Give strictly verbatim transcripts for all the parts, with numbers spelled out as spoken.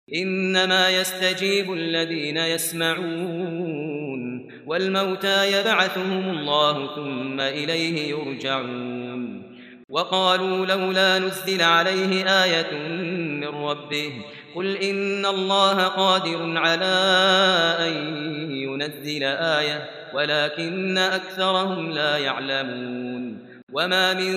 إنما يستجيب الذين يسمعون والموتى يبعثهم الله ثم إليه يرجعون وقالوا لولا نزل عليه آية من ربه قل إن الله قادر على أن ينزل آية ولكن أكثرهم لا يعلمون وما من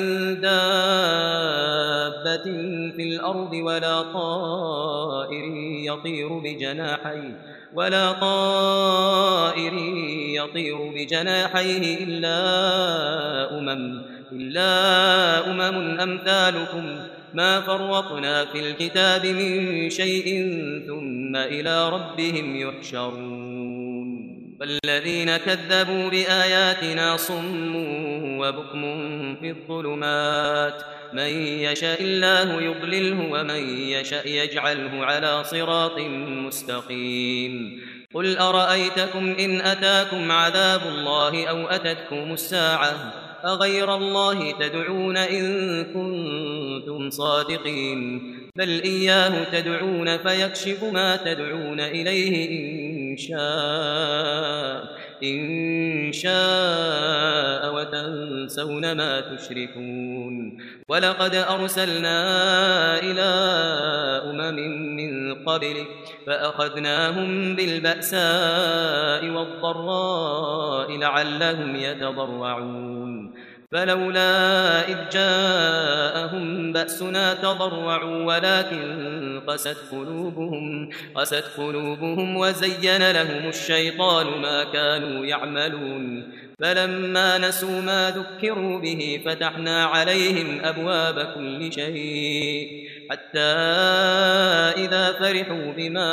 دابة في الأرض ولا طائر يطير بجناحيه ولا طائر يطير بجناحيه إلا أمم إلا أمم أمثالكم ما فرطنا في الكتاب من شيء ثم إلى ربهم يحشرون والذين كذبوا بآياتنا صم وبكم في الظلمات من يشاء الله يضلله ومن يشاء يجعله على صراط مستقيم قل أرأيتكم إن أتاكم عذاب الله أو أتتكم الساعة أغير الله تدعون إن كنتم صادقين بل إياه تدعون فيكشف ما تدعون إليه إن شاء إن شاء وتنسون ما تشركون ولقد أرسلنا إلى أمم من قبلك فأخذناهم بالبأساء والضراء لعلهم يتضرعون فلولا إذ جاءهم بأسنا تضرعوا ولكن قست قلوبهم, قست قلوبهم وزين لهم الشيطان ما كانوا يعملون فلما نسوا ما ذكروا به فتحنا عليهم أبواب كل شيء حتى إذا فرحوا بما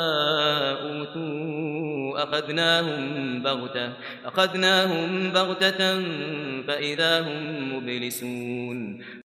أوتوا أخذناهم بغتة, أخذناهم بغتة فإذا هم مبلسون